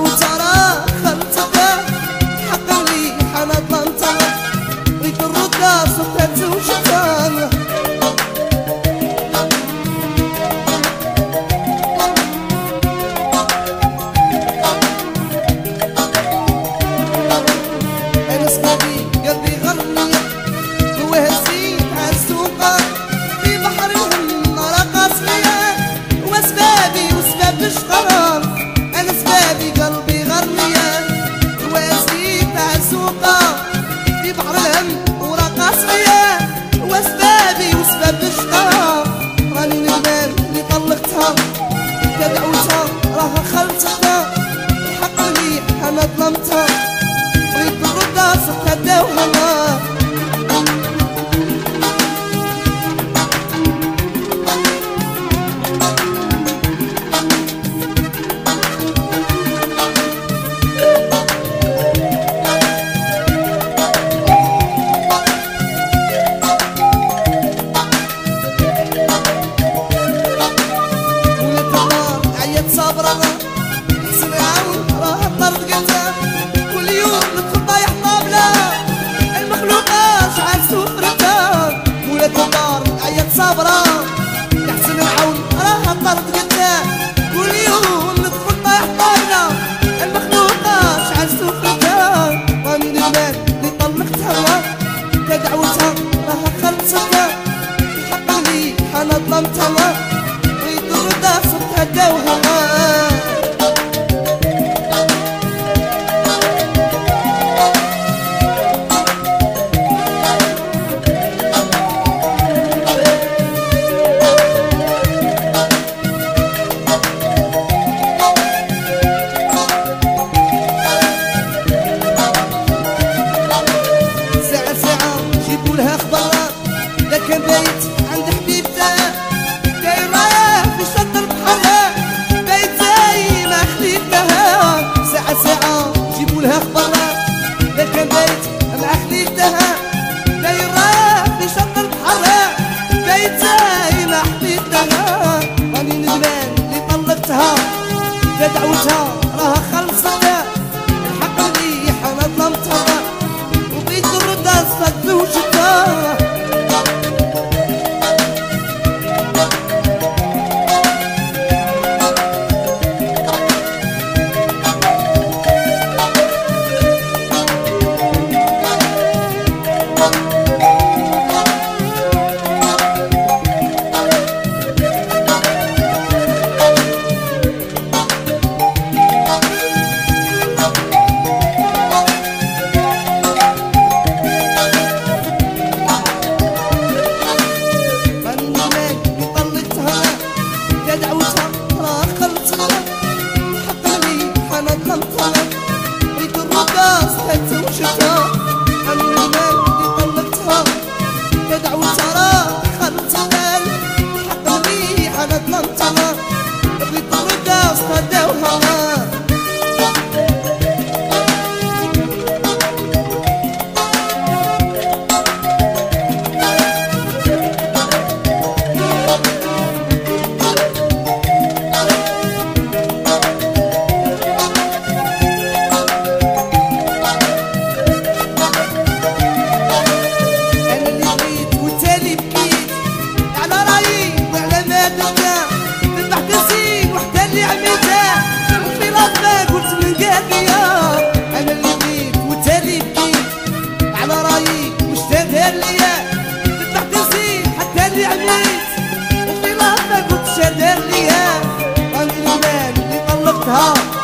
وانت راه خلطتها حق مليح انا ظلمتها بغيت نردها صرتها تزوجتها انا سبابي قلبي غرني هو هزيت عالسوقه في بحر الهم رقص فيا وسبابي وسباب الشقرار انا سبابي قلبي غرني هو هزيت عالسوقه في بحر الهم ورقص فيا وسبابي وسباب الشقرار راني ندمان اللي طلقتها كدعوتها راها خلتها الحق مليح انا ظلمتها بغيت نردها صرتها داوها صابرة حسن عاون راها طرد قلتها كل يوم ندخل طايح طابلة المخلوقة شعال سفرتها ولاد الدار عيط صابرة حسن العون راها طرد قلتها كل يوم ندخل طايح طابلة المخلوقة شعال سفرتها راني ندمان اللي طلقتها كدعوتها راها خلصتها الحق مليح انا ظلمتها بغيت نردها صرتها داوها جيبولها خبرها لا كان بايت عند حبيبته داير رايح في شط البحر بايت زي ما خليتها ساعة جيبولها خبرها لا كان بايت مع خليتها داير رايح في شط البحر بايت زي ما حبيبتها راني ندمان اللي طلقتها دعوتها راها خلصتها الحق مليح انا ظلمتها وبغيت نردها صرت زوجتها بغيت نردها صرتها تزوجتها أنا المال اللي طلقتها كدعوتها راه خلتها الحق مليح أنا ظلمتها بغيت نردها صرتها داوها أنا اللي بغيت وتالي بكيت على رايي وش دار ليا تذبح تنسي حتى اللي عميت وفي لحظة قلت شا دار ليا راني المال اللي طلقتها